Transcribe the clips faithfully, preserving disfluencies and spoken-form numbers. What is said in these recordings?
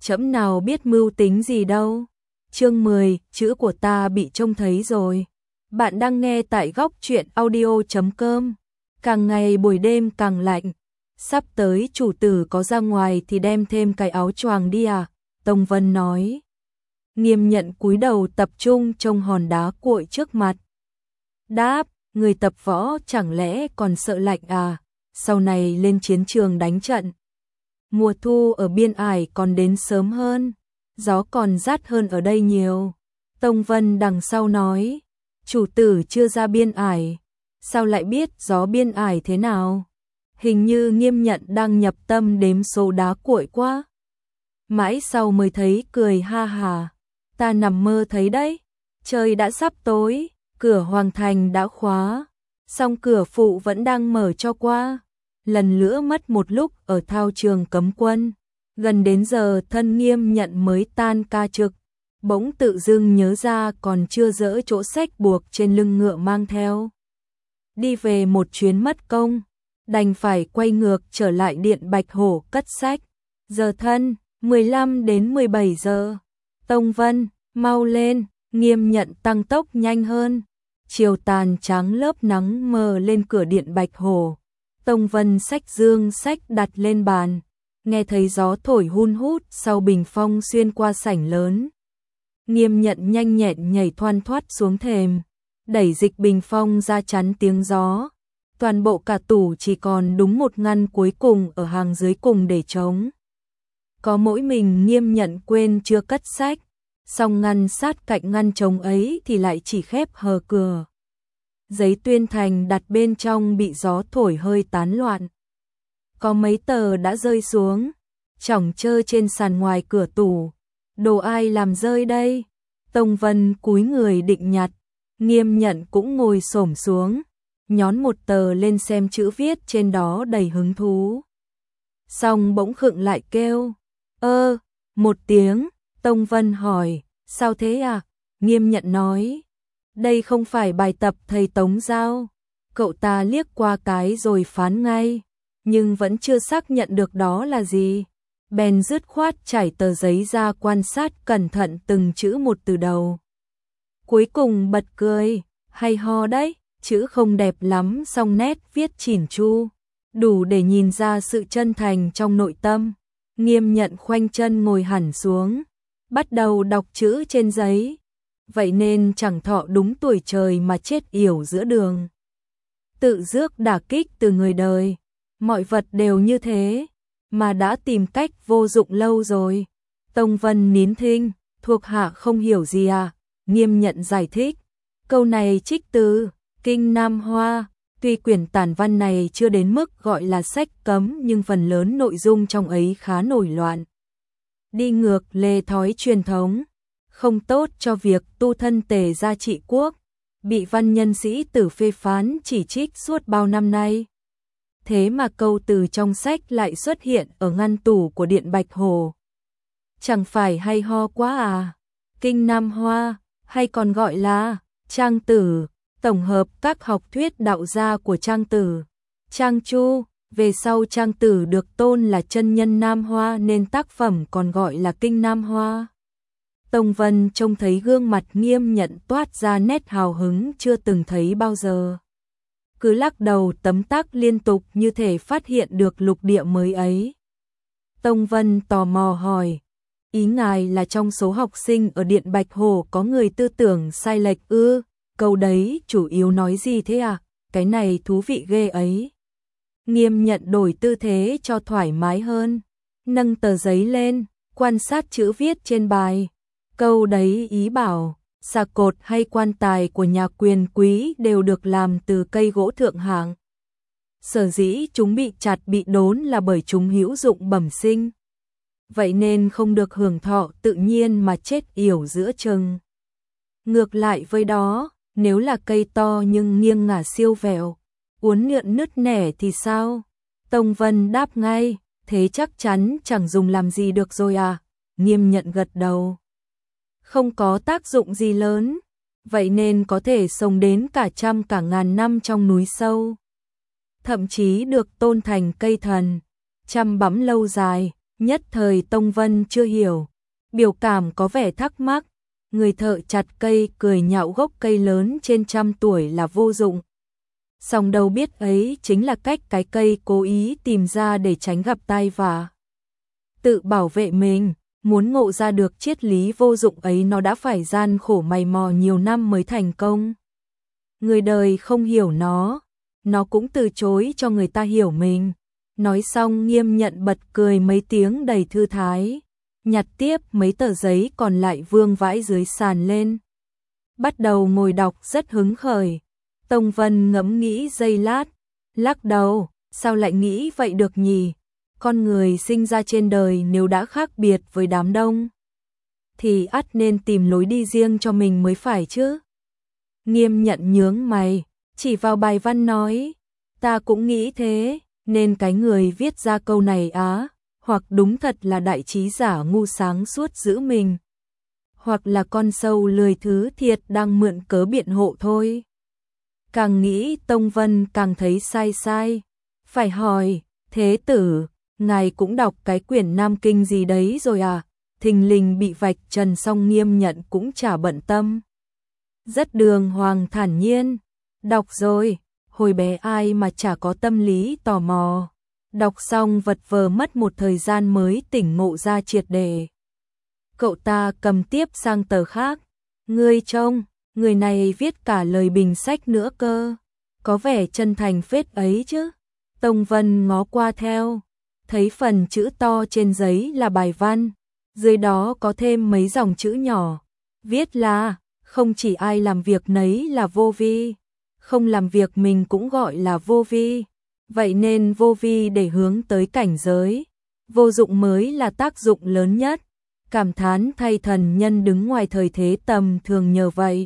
Trẫm nào biết mưu tính gì đâu. Chương mười, chữ của ta bị trông thấy rồi. Bạn đang nghe tại góc truyện audio chấm com. Càng ngày buổi đêm càng lạnh. Sắp tới chủ tử có ra ngoài thì đem thêm cái áo choàng đi à? Tông Vân nói. Nghiêm Nhận cúi đầu tập trung trông hòn đá cuội trước mặt. Đáp, người tập võ chẳng lẽ còn sợ lạnh à? Sau này lên chiến trường đánh trận. Mùa thu ở biên ải còn đến sớm hơn, gió còn rát hơn ở đây nhiều. Tông Vân đằng sau nói, chủ tử chưa ra biên ải, sao lại biết gió biên ải thế nào? Hình như Nghiêm Nhận đang nhập tâm đếm số đá cuội quá. Mãi sau mới thấy cười ha hà, ta nằm mơ thấy đấy, trời đã sắp tối, cửa hoàng thành đã khóa, song cửa phụ vẫn đang mở cho qua. Lần nữa mất một lúc ở thao trường cấm quân, gần đến giờ thân Nghiêm Nhận mới tan ca trực, bỗng tự dưng nhớ ra còn chưa dỡ chỗ xách buộc trên lưng ngựa mang theo. Đi về một chuyến mất công, đành phải quay ngược trở lại điện Bạch Hổ cất sách. Giờ thân, mười lăm đến mười bảy giờ. Tông Vân, mau lên, Nghiêm Nhận tăng tốc nhanh hơn. Chiều tàn trắng lớp nắng mờ lên cửa điện Bạch Hổ. Tông Vân xách dương sách đặt lên bàn, nghe thấy gió thổi hun hút sau bình phong xuyên qua sảnh lớn. Nghiêm Nhận nhanh nhẹn nhảy thoăn thoắt xuống thềm, đẩy dịch bình phong ra chắn tiếng gió. Toàn bộ cả tủ chỉ còn đúng một ngăn cuối cùng ở hàng dưới cùng để trống. Có mỗi mình Nghiêm Nhận quên chưa cất sách, song ngăn sát cạnh ngăn trống ấy thì lại chỉ khép hờ cửa. Giấy tuyên thành đặt bên trong bị gió thổi hơi tán loạn. Có mấy tờ đã rơi xuống, chỏng chơ trên sàn ngoài cửa tủ. Đồ ai làm rơi đây? Tông Vân cúi người định nhặt, Nghiêm Nhận cũng ngồi xổm xuống, nhón một tờ lên xem chữ viết trên đó đầy hứng thú. Xong bỗng khựng lại kêu, ơ, một tiếng. Tông Vân hỏi, sao thế à? Nghiêm Nhận nói, đây không phải bài tập thầy Tống giao. Cậu ta liếc qua cái rồi phán ngay, nhưng vẫn chưa xác nhận được đó là gì. Bèn dứt khoát trải tờ giấy ra quan sát cẩn thận từng chữ một từ đầu. Cuối cùng bật cười, hay ho đấy, chữ không đẹp lắm song nét viết chỉn chu, đủ để nhìn ra sự chân thành trong nội tâm. Nghiêm Nhận khoanh chân ngồi hẳn xuống, bắt đầu đọc chữ trên giấy. Vậy nên chẳng thọ đúng tuổi trời mà chết yểu giữa đường. Tự rước đả kích từ người đời, mọi vật đều như thế, mà đã tìm cách vô dụng lâu rồi. Tông Vân nín thinh, thuộc hạ không hiểu gì à? Nghiêm Nhận giải thích, câu này trích từ Kinh Nam Hoa, tuy quyển tản văn này chưa đến mức gọi là sách cấm nhưng phần lớn nội dung trong ấy khá nổi loạn. Đi ngược lề thói truyền thống, không tốt cho việc tu thân tề gia trị quốc, bị văn nhân sĩ tử phê phán chỉ trích suốt bao năm nay. Thế mà câu từ trong sách lại xuất hiện ở ngăn tủ của điện Bạch Hổ. Chẳng phải hay ho quá à? Kinh Nam Hoa, hay còn gọi là Trang Tử, tổng hợp các học thuyết đạo gia của Trang Tử, Trang Chu. Về sau Trang Tử được tôn là chân nhân Nam Hoa nên tác phẩm còn gọi là Kinh Nam Hoa. Tông Vân trông thấy gương mặt Nghiêm Nhận toát ra nét hào hứng chưa từng thấy bao giờ. Cứ lắc đầu tấm tắc liên tục như thể phát hiện được lục địa mới ấy. Tông Vân tò mò hỏi, ý ngài là trong số học sinh ở điện Bạch Hổ có người tư tưởng sai lệch ư? Câu đấy chủ yếu nói gì thế à? Cái này thú vị ghê ấy. Nghiêm Nhận đổi tư thế cho thoải mái hơn, nâng tờ giấy lên, quan sát chữ viết trên bài. Câu đấy ý bảo, xà cột hay quan tài của nhà quyền quý đều được làm từ cây gỗ thượng hạng. Sở dĩ chúng bị chặt bị đốn là bởi chúng hữu dụng bẩm sinh. Vậy nên không được hưởng thọ tự nhiên mà chết yểu giữa chừng. Ngược lại với đó, nếu là cây to nhưng nghiêng ngả siêu vẹo, uốn lượn nứt nẻ thì sao? Tông Vân đáp ngay, thế chắc chắn chẳng dùng làm gì được rồi à? Nghiêm Nhận gật đầu. Không có tác dụng gì lớn, vậy nên có thể sống đến cả trăm cả ngàn năm trong núi sâu. Thậm chí được tôn thành cây thần, chăm bẵm lâu dài, Nhất thời Tông Vân chưa hiểu, biểu cảm có vẻ thắc mắc, người thợ chặt cây cười nhạo gốc cây lớn trên trăm tuổi là vô dụng. Song đâu biết ấy chính là cách cái cây cố ý tìm ra để tránh gặp tai vạ. Tự bảo vệ mình, muốn ngộ ra được triết lý vô dụng ấy nó đã phải gian khổ mày mò nhiều năm mới thành công. Người đời không hiểu nó, nó cũng từ chối cho người ta hiểu mình. Nói xong Nghiêm Nhận bật cười mấy tiếng đầy thư thái, nhặt tiếp mấy tờ giấy còn lại vương vãi dưới sàn lên. Bắt đầu ngồi đọc rất hứng khởi. Tông Vân ngẫm nghĩ giây lát, lắc đầu, sao lại nghĩ vậy được nhỉ? Con người sinh ra trên đời nếu đã khác biệt với đám đông, thì ắt nên tìm lối đi riêng cho mình mới phải chứ. Nghiêm Nhận nhướng mày, chỉ vào bài văn nói, ta cũng nghĩ thế, nên cái người viết ra câu này á, hoặc đúng thật là đại trí giả ngu sáng suốt giữ mình, hoặc là con sâu lười thứ thiệt đang mượn cớ biện hộ thôi. Càng nghĩ Tông Vân càng thấy sai sai, phải hỏi, thế tử, ngài cũng đọc cái quyển Nam Kinh gì đấy rồi à? Thình lình bị vạch trần xong Nghiêm Nhận cũng chả bận tâm. Rất đường hoàng thản nhiên, đọc rồi, hồi bé ai mà chả có tâm lý tò mò. Đọc xong vật vờ mất một thời gian mới tỉnh ngộ ra triệt để. Cậu ta cầm tiếp sang tờ khác, ngươi trông, người này viết cả lời bình sách nữa cơ, có vẻ chân thành phết ấy chứ. Tông Vân ngó qua theo, thấy phần chữ to trên giấy là bài văn, dưới đó có thêm mấy dòng chữ nhỏ, viết là, không chỉ ai làm việc nấy là vô vi, không làm việc mình cũng gọi là vô vi, vậy nên vô vi để hướng tới cảnh giới, vô dụng mới là tác dụng lớn nhất, cảm thán thay thần nhân đứng ngoài thời thế tầm thường nhờ vậy.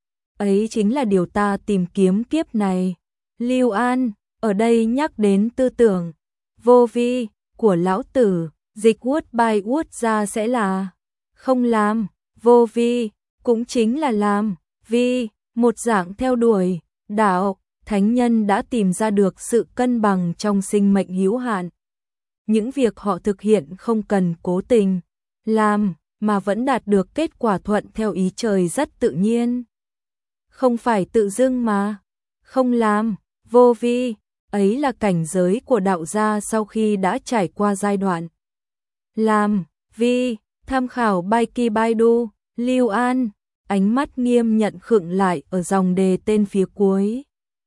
Ấy chính là điều ta tìm kiếm kiếp này. Lưu An, ở đây nhắc đến tư tưởng vô vi của lão tử, dịch word by word ra sẽ là không làm, vô vi, cũng chính là làm, vi, một dạng theo đuổi, đạo, thánh nhân đã tìm ra được sự cân bằng trong sinh mệnh hữu hạn. Những việc họ thực hiện không cần cố tình làm, mà vẫn đạt được kết quả thuận theo ý trời rất tự nhiên. Không phải tự dưng mà, không làm, vô vi, ấy là cảnh giới của đạo gia sau khi đã trải qua giai đoạn làm, vi, tham khảo Baiki Baidu, Lưu An, ánh mắt Nghiêm Nhận khựng lại ở dòng đề tên phía cuối.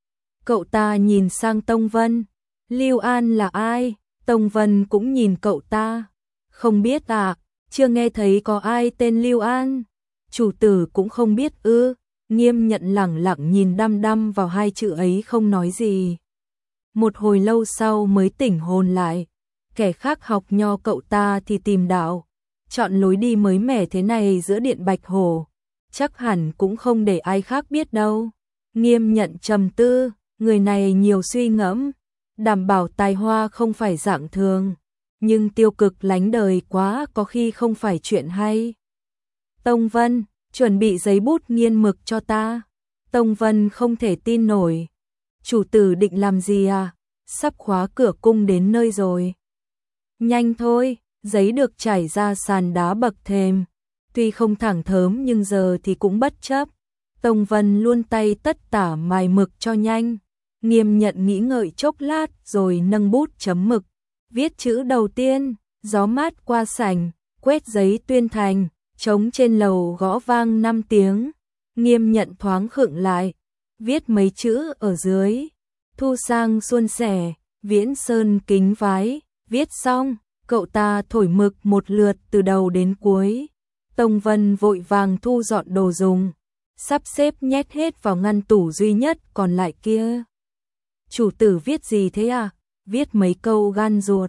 Cậu ta nhìn sang Tông Vân, Lưu An là ai? Tông Vân cũng nhìn cậu ta, không biết à, chưa nghe thấy có ai tên Lưu An, chủ tử cũng không biết ư. Nghiêm Nhận lẳng lặng nhìn đăm đăm vào hai chữ ấy không nói gì. Một hồi lâu sau mới tỉnh hồn lại, kẻ khác học nho cậu ta thì tìm đạo, chọn lối đi mới mẻ thế này giữa Điện Bạch Hồ, chắc hẳn cũng không để ai khác biết đâu. Nghiêm Nhận trầm tư, người này nhiều suy ngẫm, đảm bảo tài hoa không phải dạng thường, nhưng tiêu cực lánh đời quá có khi không phải chuyện hay. Tông Vân, chuẩn bị giấy bút nghiên mực cho ta. Tông Vân không thể tin nổi. Chủ tử định làm gì à? Sắp khóa cửa cung đến nơi rồi. Nhanh thôi, giấy được trải ra sàn đá bậc thềm. Tuy không thẳng thớm nhưng giờ thì cũng bất chấp. Tông Vân luôn tay tất tả mài mực cho nhanh. Nghiêm Nhận nghĩ ngợi chốc lát rồi nâng bút chấm mực. Viết chữ đầu tiên, gió mát qua sảnh, quét giấy tuyên thành. Trống trên lầu gõ vang năm tiếng, Nghiêm Nhận thoáng khựng lại, viết mấy chữ ở dưới, thu sang xuân sẻ, viễn sơn kính vái, viết xong, cậu ta thổi mực một lượt từ đầu đến cuối. Tông Vân vội vàng thu dọn đồ dùng, sắp xếp nhét hết vào ngăn tủ duy nhất còn lại kia. Chủ tử viết gì thế à? Viết mấy câu gan ruột.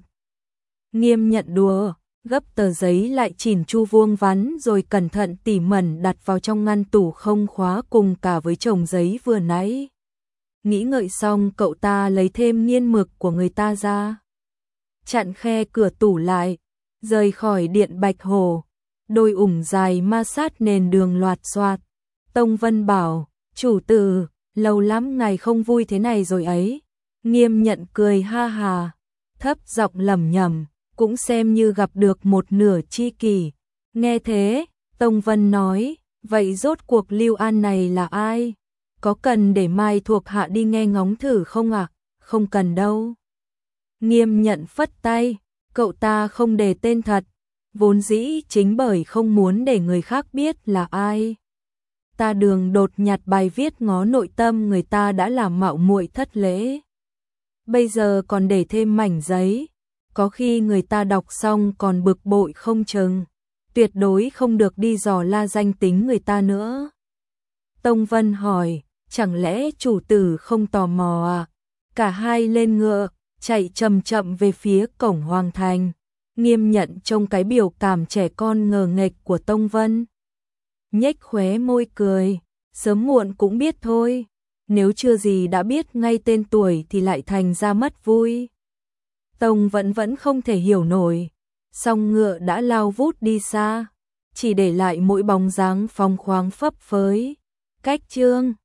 Nghiêm Nhận đùa, gấp tờ giấy lại chỉn chu vuông vắn rồi cẩn thận tỉ mẩn đặt vào trong ngăn tủ không khóa cùng cả với chồng giấy vừa nãy. Nghĩ ngợi xong cậu ta lấy thêm nghiên mực của người ta ra, chặn khe cửa tủ lại, rời khỏi Điện Bạch Hồ, đôi ủng dài ma sát nền đường loạt xoạt. Tông Vân bảo, chủ tử, lâu lắm ngài không vui thế này rồi ấy. Nghiêm Nhận cười ha hà, thấp giọng lẩm nhẩm, cũng xem như gặp được một nửa tri kỷ. Nghe thế, Tông Vân nói, vậy rốt cuộc Lưu An này là ai? Có cần để mai thuộc hạ đi nghe ngóng thử không ạ? À? Không cần đâu. Nghiêm Nhận phất tay, cậu ta không đề tên thật, vốn dĩ chính bởi không muốn để người khác biết là ai. Ta đường đột nhặt bài viết ngó nội tâm người ta đã làm mạo muội thất lễ. Bây giờ còn để thêm mảnh giấy, có khi người ta đọc xong còn bực bội không chừng, tuyệt đối không được đi dò la danh tính người ta nữa. Tông Vân hỏi, chẳng lẽ chủ tử không tò mò à? Cả hai lên ngựa, chạy chậm chậm về phía cổng hoàng thành. Nghiêm Nhận trông cái biểu cảm trẻ con ngờ nghệch của Tông Vân, nhếch khóe môi cười, sớm muộn cũng biết thôi, nếu chưa gì đã biết ngay tên tuổi thì lại thành ra mất vui. Tông vẫn vẫn không thể hiểu nổi, song ngựa đã lao vút đi xa, chỉ để lại mỗi bóng dáng phóng khoáng phấp phới. Cách chương